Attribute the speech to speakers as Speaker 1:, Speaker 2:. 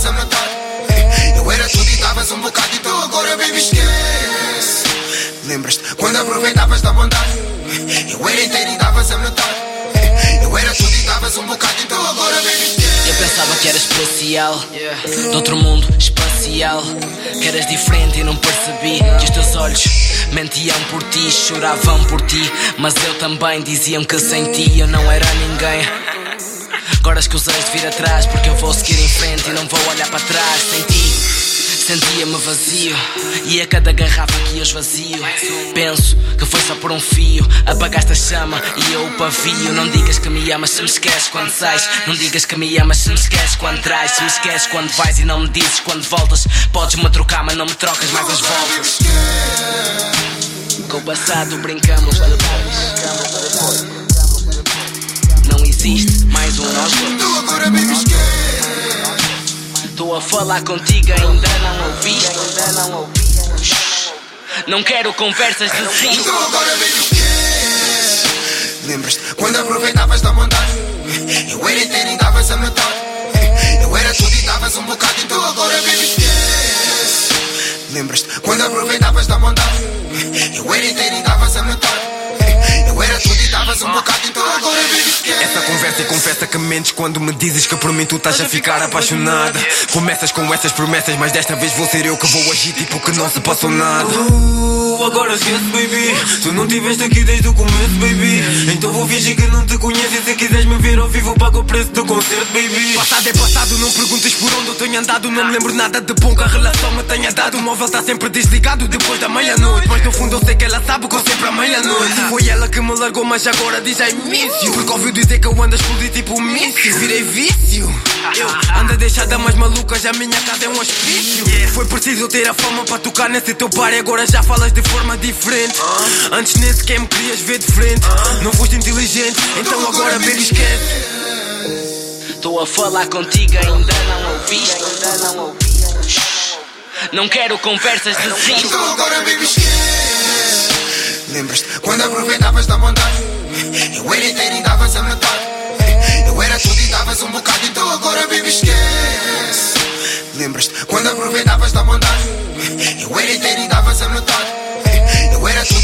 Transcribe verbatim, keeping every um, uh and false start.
Speaker 1: a metade. Eu era tudo e davas um bocado, então agora baby esquece. Lembras-te quando aproveitavas da bondade? Eu era inteiro e davas a metade. Eu era tudo e davas um bocado, então agora baby esquece.
Speaker 2: Eu pensava que eras especial, de outro mundo espacial, que eras diferente e não percebi que os teus olhos mentiam por ti, choravam por ti. Mas eu também, diziam que sem ti eu não era ninguém. Agora escusas de vir atrás, porque eu vou seguir em frente e não vou olhar para trás. Sem ti sentia-me vazio, e a cada garrafa que eu esvazio penso que foi só por um fio. Apagaste a chama e eu o pavio. Não digas que me amas se me esqueces quando sais. Não digas que me amas se me esqueces quando traz. Se me esqueces quando vais e não me dizes quando voltas. Podes-me trocar mas não me trocas mais as voltas. Com o passado brincamos, não existe mais um nós dois.
Speaker 1: Então agora baby esquece.
Speaker 2: Estou a falar contigo, ainda não ouviste. Não quero conversas de si.
Speaker 1: Então agora baby esquece. Lembras-te quando aproveitavas da bondade? Eu era inteiro e davas a metade. Eu era tudo e davas um bocado, então agora baby esquece. Lembras-te quando aproveitavas da bondade? Eu era inteiro e davas a metade. Eu era tudo e davas um bocado, então agora baby esquece.
Speaker 3: Essa conversa e confessa que mentes quando me dizes que por mim tu estás a ficar apaixonada. Começas com essas promessas, mas desta vez vou ser eu que vou agir tipo que não se passou nada. uh, Agora esquece baby, tu não estiveste aqui desde o começo baby. Então vou fingir que não te conheço, e se quiseres me ver ao vivo pago o preço do concerto baby. Passado é passado, não perguntes por onde eu tenho andado. Não me lembro nada de bom que a relação me tenha dado. O móvel está sempre desligado depois da meia-noite, mas no fundo eu sei que ela sabe que eu sempre à meia-noite. Foi ela que me largou, mas agora diz I miss you, porque ouviu dizer que eu ando a explodir tipo um míssil. Virei vício, eu ando a deixada mais maluca, já a minha casa é um hospício. Foi preciso ter a fama para tocar nesse teu par, e agora já falas de forma diferente. Antes nem sequer me querias ver de frente, não foste inteligente, então agora baby esquece.
Speaker 2: Estou a falar contigo, ainda não ouviste. Não quero conversas de si.
Speaker 1: Então agora baby esquece. Lembras-te quando aproveitavas da bondade? Eu era inteiro e davas a metade. Eu era tudo e davas um bocado, então agora baby esquece. Lembras-te quando aproveitavas da bondade? Eu era inteiro e davas a metade. Eu era tudo